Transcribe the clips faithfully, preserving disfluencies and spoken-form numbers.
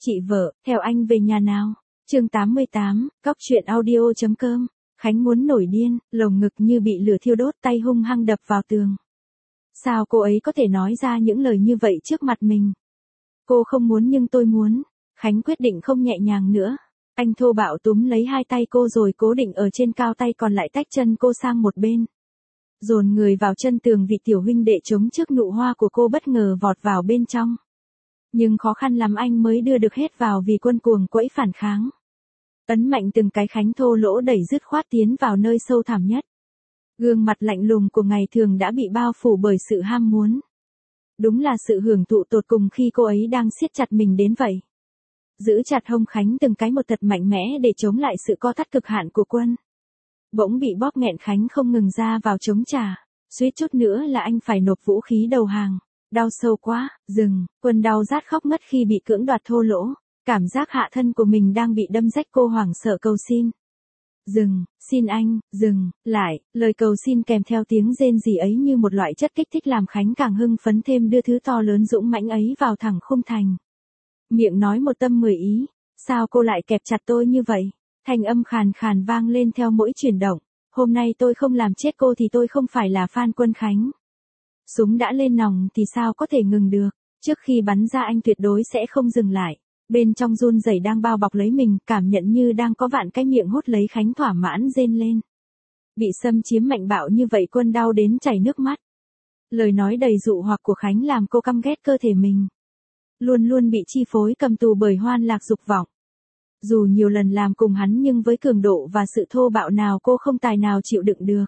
Chị vợ, theo anh về nhà nào? Chương tám mươi tám, cóc truyện audio.com. Khánh muốn nổi điên, lồng ngực như bị lửa thiêu đốt, tay hung hăng đập vào tường. Sao cô ấy có thể nói ra những lời như vậy trước mặt mình? Cô không muốn nhưng tôi muốn. Khánh quyết định không nhẹ nhàng nữa. Anh thô bạo túm lấy hai tay cô rồi cố định ở trên cao, tay còn lại tách chân cô sang một bên. Dồn người vào chân tường, vị tiểu huynh đệ chống trước nụ hoa của cô bất ngờ vọt vào bên trong. Nhưng khó khăn lắm anh mới đưa được hết vào vì Quân cuồng quẫy phản kháng. Ấn mạnh từng cái, Khánh thô lỗ đẩy dứt khoát tiến vào nơi sâu thẳm nhất. Gương mặt lạnh lùng của ngày thường đã bị bao phủ bởi sự ham muốn. Đúng là sự hưởng thụ tột cùng khi cô ấy đang siết chặt mình đến vậy. Giữ chặt hông Khánh từng cái một thật mạnh mẽ để chống lại sự co thắt cực hạn của Quân. Bỗng bị bóp nghẹn, Khánh không ngừng ra vào chống trả. Suýt chút nữa là anh phải nộp vũ khí đầu hàng. Đau sâu quá, dừng. Quân đau rát khóc ngất khi bị cưỡng đoạt thô lỗ. Cảm giác hạ thân của mình đang bị đâm rách, cô hoảng sợ cầu xin. Dừng, xin anh, dừng, lại. Lời cầu xin kèm theo tiếng rên rỉ ấy như một loại chất kích thích làm Khánh càng hưng phấn thêm, đưa thứ to lớn dũng mãnh ấy vào thẳng khung thành. Miệng nói một tâm mười ý. Sao cô lại kẹp chặt tôi như vậy? Thanh âm khàn khàn vang lên theo mỗi chuyển động. Hôm nay tôi không làm chết cô thì tôi không phải là fan Quân Khánh. Súng đã lên nòng thì sao có thể ngừng được. Trước khi bắn ra anh tuyệt đối sẽ không dừng lại. Bên trong run rẩy đang bao bọc lấy mình, cảm nhận như đang có vạn cái miệng hút lấy. Khánh thỏa mãn rên lên. Bị xâm chiếm mạnh bạo như vậy, Quân đau đến chảy nước mắt. Lời nói đầy dụ hoặc của Khánh làm cô căm ghét cơ thể mình. Luôn luôn bị chi phối cầm tù bởi hoan lạc dục vọng. Dù nhiều lần làm cùng hắn nhưng với cường độ và sự thô bạo nào cô không tài nào chịu đựng được.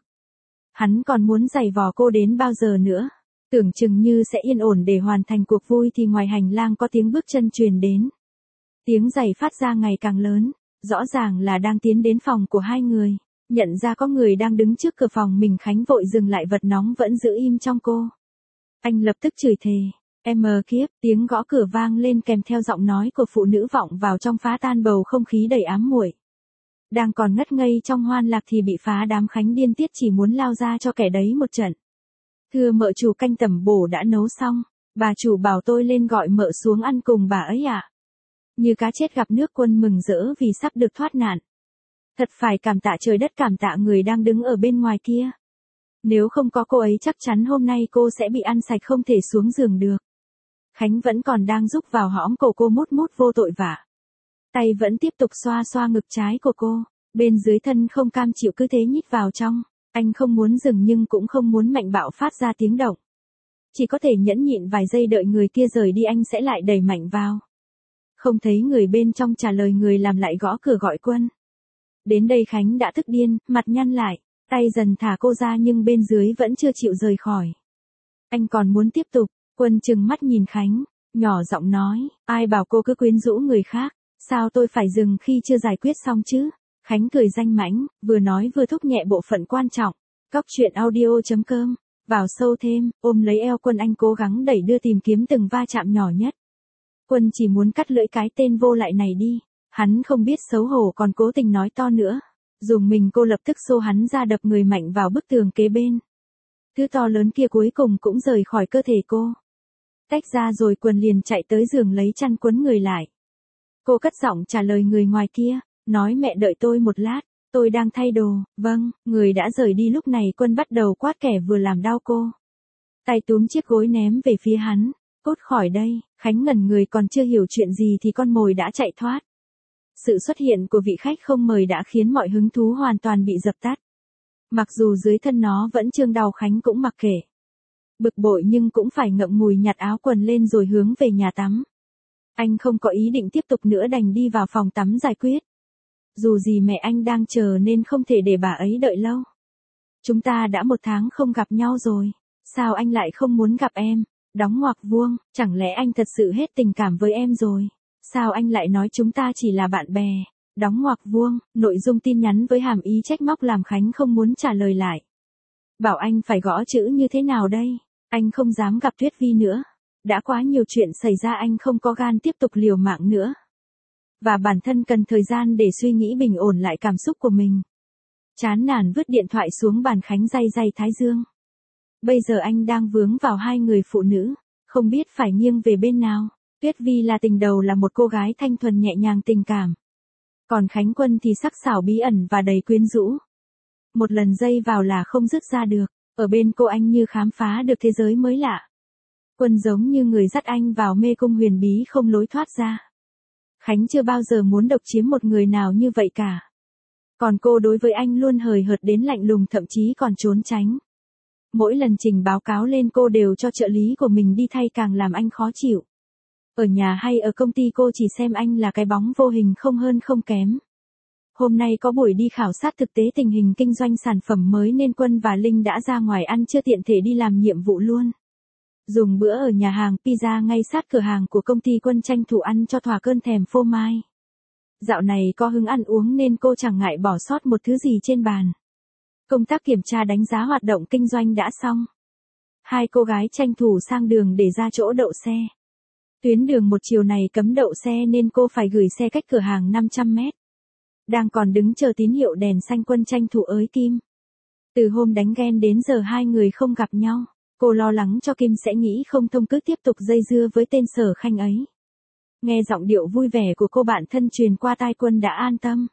Hắn còn muốn giày vò cô đến bao giờ nữa? Tưởng chừng như sẽ yên ổn để hoàn thành cuộc vui thì ngoài hành lang có tiếng bước chân truyền đến. Tiếng giày phát ra ngày càng lớn, rõ ràng là đang tiến đến phòng của hai người. Nhận ra có người đang đứng trước cửa phòng mình, Khánh vội dừng lại, vật nóng vẫn giữ im trong cô. Anh lập tức chửi thề. Em kiếp, tiếng gõ cửa vang lên kèm theo giọng nói của phụ nữ vọng vào trong, phá tan bầu không khí đầy ám muội. Đang còn ngất ngây trong hoan lạc thì bị phá đám. Khánh điên tiết chỉ muốn lao ra cho kẻ đấy một trận. Thưa mợ chủ, canh tẩm bổ đã nấu xong. Bà chủ bảo tôi lên gọi mợ xuống ăn cùng bà ấy ạ. À? Như cá chết gặp nước, Quân mừng rỡ vì sắp được thoát nạn. Thật phải cảm tạ trời đất, cảm tạ người đang đứng ở bên ngoài kia. Nếu không có cô ấy chắc chắn hôm nay cô sẽ bị ăn sạch, không thể xuống giường được. Khánh vẫn còn đang rúc vào hõm cổ cô, mút mút vô tội vạ. Tay vẫn tiếp tục xoa xoa ngực trái của cô. Bên dưới thân không cam chịu cứ thế nhít vào trong. Anh không muốn dừng nhưng cũng không muốn mạnh bạo phát ra tiếng động. Chỉ có thể nhẫn nhịn vài giây đợi người kia rời đi, anh sẽ lại đẩy mạnh vào. Không thấy người bên trong trả lời, người làm lại gõ cửa gọi Quân. Đến đây Khánh đã tức điên, mặt nhăn lại, tay dần thả cô ra nhưng bên dưới vẫn chưa chịu rời khỏi. Anh còn muốn tiếp tục. Quân trừng mắt nhìn Khánh, nhỏ giọng nói, ai bảo cô cứ quyến rũ người khác, sao tôi phải dừng khi chưa giải quyết xong chứ? Khánh cười danh mãnh, vừa nói vừa thúc nhẹ bộ phận quan trọng. Cóc truyện audio.com. Vào sâu thêm, ôm lấy eo Quân, anh cố gắng đẩy đưa, tìm kiếm từng va chạm nhỏ nhất. Quân chỉ muốn cắt lưỡi cái tên vô lại này đi. Hắn không biết xấu hổ còn cố tình nói to nữa. Dùng mình, cô lập tức xô hắn ra, đập người mạnh vào bức tường kế bên. Thứ to lớn kia cuối cùng cũng rời khỏi cơ thể cô. Tách ra rồi Quân liền chạy tới giường lấy chăn quấn người lại. Cô cất giọng trả lời người ngoài kia, nói mẹ đợi tôi một lát, tôi đang thay đồ. Vâng. Người đã rời đi. Lúc này Quân bắt đầu quát kẻ vừa làm đau cô. Tay túm chiếc gối ném về phía hắn. Cút khỏi đây. Khánh ngẩn người, còn chưa hiểu chuyện gì thì con mồi đã chạy thoát. Sự xuất hiện của vị khách không mời đã khiến mọi hứng thú hoàn toàn bị dập tắt. Mặc dù dưới thân nó vẫn trương đau, Khánh cũng mặc kệ. Bực bội nhưng cũng phải ngậm ngùi nhặt áo quần lên rồi hướng về nhà tắm. Anh không có ý định tiếp tục nữa, đành đi vào phòng tắm giải quyết. Dù gì mẹ anh đang chờ nên không thể để bà ấy đợi lâu. Chúng ta đã một tháng không gặp nhau rồi. Sao anh lại không muốn gặp em? Đóng ngoặc vuông, chẳng lẽ anh thật sự hết tình cảm với em rồi? Sao anh lại nói chúng ta chỉ là bạn bè? Đóng ngoặc vuông, nội dung tin nhắn với hàm ý trách móc làm Khánh không muốn trả lời lại. Bảo anh phải gõ chữ như thế nào đây? Anh không dám gặp Tuyết Vi nữa. Đã quá nhiều chuyện xảy ra, anh không có gan tiếp tục liều mạng nữa. Và bản thân cần thời gian để suy nghĩ bình ổn lại cảm xúc của mình. Chán nản vứt điện thoại xuống bàn, Khánh day day thái dương. Bây giờ anh đang vướng vào hai người phụ nữ, không biết phải nghiêng về bên nào. Tuyết Vi là tình đầu là một cô gái thanh thuần nhẹ nhàng tình cảm. Còn Khánh Quân thì sắc sảo bí ẩn và đầy quyến rũ. Một lần dây vào là không dứt ra được, ở bên cô anh như khám phá được thế giới mới lạ. Quân giống như người dắt anh vào mê cung huyền bí không lối thoát ra. Khánh chưa bao giờ muốn độc chiếm một người nào như vậy cả. Còn cô đối với anh luôn hời hợt đến lạnh lùng, thậm chí còn trốn tránh. Mỗi lần trình báo cáo lên cô đều cho trợ lý của mình đi thay, càng làm anh khó chịu. Ở nhà hay ở công ty cô chỉ xem anh là cái bóng vô hình không hơn không kém. Hôm nay có buổi đi khảo sát thực tế tình hình kinh doanh sản phẩm mới nên Quân và Linh đã ra ngoài ăn chưa tiện thể đi làm nhiệm vụ luôn. Dùng bữa ở nhà hàng pizza ngay sát cửa hàng của công ty, Quân tranh thủ ăn cho thỏa cơn thèm phô mai. Dạo này có hứng ăn uống nên cô chẳng ngại bỏ sót một thứ gì trên bàn. Công tác kiểm tra đánh giá hoạt động kinh doanh đã xong. Hai cô gái tranh thủ sang đường để ra chỗ đậu xe. Tuyến đường một chiều này cấm đậu xe nên cô phải gửi xe cách cửa hàng năm trăm mét. Đang còn đứng chờ tín hiệu đèn xanh, Quân tranh thủ ới Kim. Từ hôm đánh ghen đến giờ hai người không gặp nhau, cô lo lắng cho Kim sẽ nghĩ không thông cứ tiếp tục dây dưa với tên Sở Khanh ấy. Nghe giọng điệu vui vẻ của cô bạn thân truyền qua tai, Quân đã an tâm.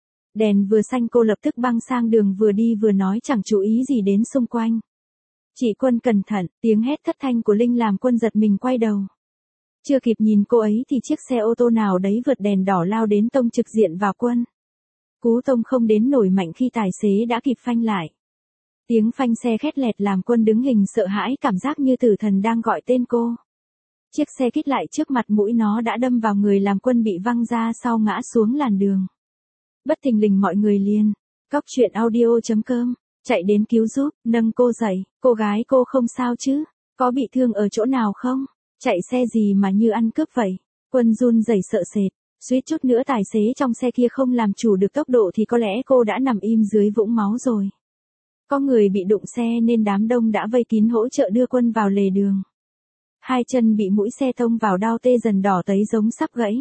Đèn vừa xanh cô lập tức băng sang đường, vừa đi vừa nói chẳng chú ý gì đến xung quanh. Chị Quân cẩn thận, tiếng hét thất thanh của Linh làm Quân giật mình quay đầu. Chưa kịp nhìn cô ấy thì chiếc xe ô tô nào đấy vượt đèn đỏ lao đến tông trực diện vào Quân. Cú tông không đến nổi mạnh khi tài xế đã kịp phanh lại. Tiếng phanh xe khét lẹt làm Quân đứng hình sợ hãi, cảm giác như tử thần đang gọi tên cô. Chiếc xe kít lại trước mặt mũi nó đã đâm vào người làm Quân bị văng ra sau, ngã xuống làn đường. Bất thình lình mọi người liền. Cóc truyện audio chấm com chạy đến cứu giúp, nâng cô dậy. Cô gái cô không sao chứ? Có bị thương ở chỗ nào không? Chạy xe gì mà như ăn cướp vậy? Quân run rẩy sợ sệt. Suýt chút nữa tài xế trong xe kia không làm chủ được tốc độ thì có lẽ cô đã nằm im dưới vũng máu rồi. Có người bị đụng xe nên đám đông đã vây kín hỗ trợ đưa Quân vào lề đường. Hai chân bị mũi xe tông vào đau tê dần đỏ tấy giống sắp gãy.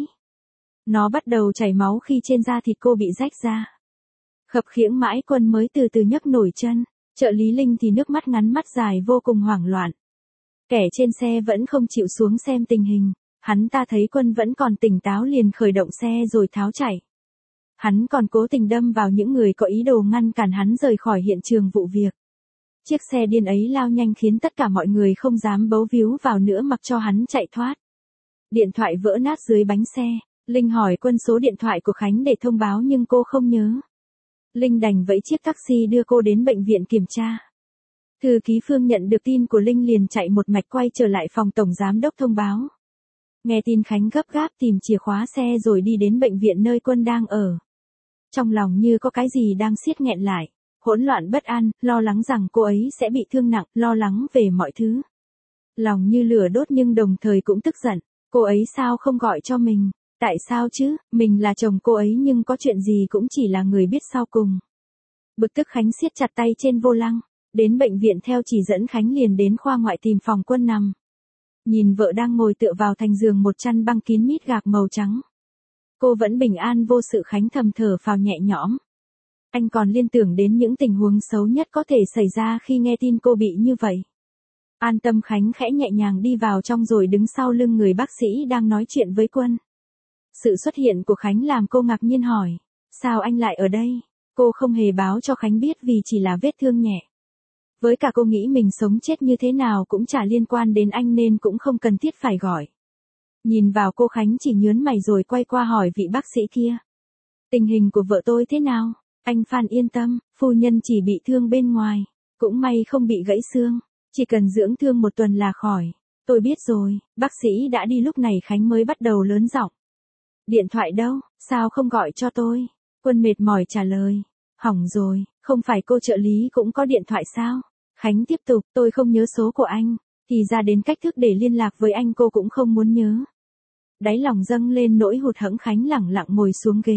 Nó bắt đầu chảy máu khi trên da thịt cô bị rách ra. Khập khiễng mãi Quân mới từ từ nhấc nổi chân. Trợ lý Linh thì nước mắt ngắn mắt dài vô cùng hoảng loạn. Kẻ trên xe vẫn không chịu xuống xem tình hình. Hắn ta thấy Quân vẫn còn tỉnh táo liền khởi động xe rồi tháo chạy. Hắn còn cố tình đâm vào những người có ý đồ ngăn cản hắn rời khỏi hiện trường vụ việc. Chiếc xe điên ấy lao nhanh khiến tất cả mọi người không dám bấu víu vào nữa, mặc cho hắn chạy thoát. Điện thoại vỡ nát dưới bánh xe. Linh hỏi Quân số điện thoại của Khánh để thông báo nhưng cô không nhớ. Linh đành vẫy chiếc taxi đưa cô đến bệnh viện kiểm tra. Thư ký Phương nhận được tin của Linh liền chạy một mạch quay trở lại phòng tổng giám đốc thông báo. Nghe tin Khánh gấp gáp tìm chìa khóa xe rồi đi đến bệnh viện nơi Quân đang ở. Trong lòng như có cái gì đang siết nghẹn lại, hỗn loạn bất an, lo lắng rằng cô ấy sẽ bị thương nặng, lo lắng về mọi thứ. Lòng như lửa đốt nhưng đồng thời cũng tức giận, cô ấy sao không gọi cho mình, tại sao chứ, mình là chồng cô ấy nhưng có chuyện gì cũng chỉ là người biết sau cùng. Bực tức Khánh siết chặt tay trên vô lăng, đến bệnh viện theo chỉ dẫn Khánh liền đến khoa ngoại tìm phòng Quân nằm. Nhìn vợ đang ngồi tựa vào thành giường một chăn băng kín mít gạc màu trắng. Cô vẫn bình an vô sự, Khánh thầm thở phào nhẹ nhõm. Anh còn liên tưởng đến những tình huống xấu nhất có thể xảy ra khi nghe tin cô bị như vậy. An tâm, Khánh khẽ nhẹ nhàng đi vào trong rồi đứng sau lưng người bác sĩ đang nói chuyện với Quân. Sự xuất hiện của Khánh làm cô ngạc nhiên hỏi, sao anh lại ở đây? Cô không hề báo cho Khánh biết vì chỉ là vết thương nhẹ. Với cả cô nghĩ mình sống chết như thế nào cũng chả liên quan đến anh nên cũng không cần thiết phải gọi. Nhìn vào cô, Khánh chỉ nhớn mày rồi quay qua hỏi vị bác sĩ kia. Tình hình của vợ tôi thế nào? Anh Phan yên tâm, phu nhân chỉ bị thương bên ngoài. Cũng may không bị gãy xương. Chỉ cần dưỡng thương một tuần là khỏi. Tôi biết rồi, bác sĩ đã đi. Lúc này Khánh mới bắt đầu lớn giọng. Điện thoại đâu, sao không gọi cho tôi? Quân mệt mỏi trả lời. Hỏng rồi, không phải cô trợ lý cũng có điện thoại sao? Khánh tiếp tục, tôi không nhớ số của anh. Thì ra đến cách thức để liên lạc với anh cô cũng không muốn nhớ. Đáy lòng dâng lên nỗi hụt hẫng, Khánh lẳng lặng ngồi xuống ghế.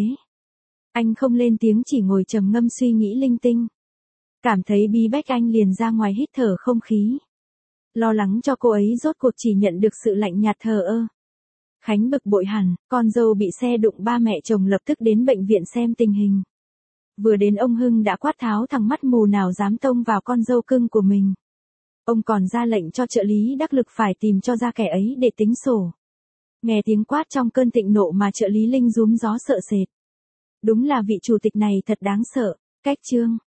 Anh không lên tiếng, chỉ ngồi trầm ngâm suy nghĩ linh tinh. Cảm thấy bí bách anh liền ra ngoài hít thở không khí. Lo lắng cho cô ấy rốt cuộc chỉ nhận được sự lạnh nhạt thờ ơ. Khánh bực bội hẳn, con dâu bị xe đụng, ba mẹ chồng lập tức đến bệnh viện xem tình hình. Vừa đến ông Hưng đã quát tháo thằng mắt mù nào dám tông vào con dâu cưng của mình. Ông còn ra lệnh cho trợ lý đắc lực phải tìm cho ra kẻ ấy để tính sổ. Nghe tiếng quát trong cơn thịnh nộ mà trợ lý Linh rúm gió sợ sệt. Đúng là vị chủ tịch này thật đáng sợ. Cách chương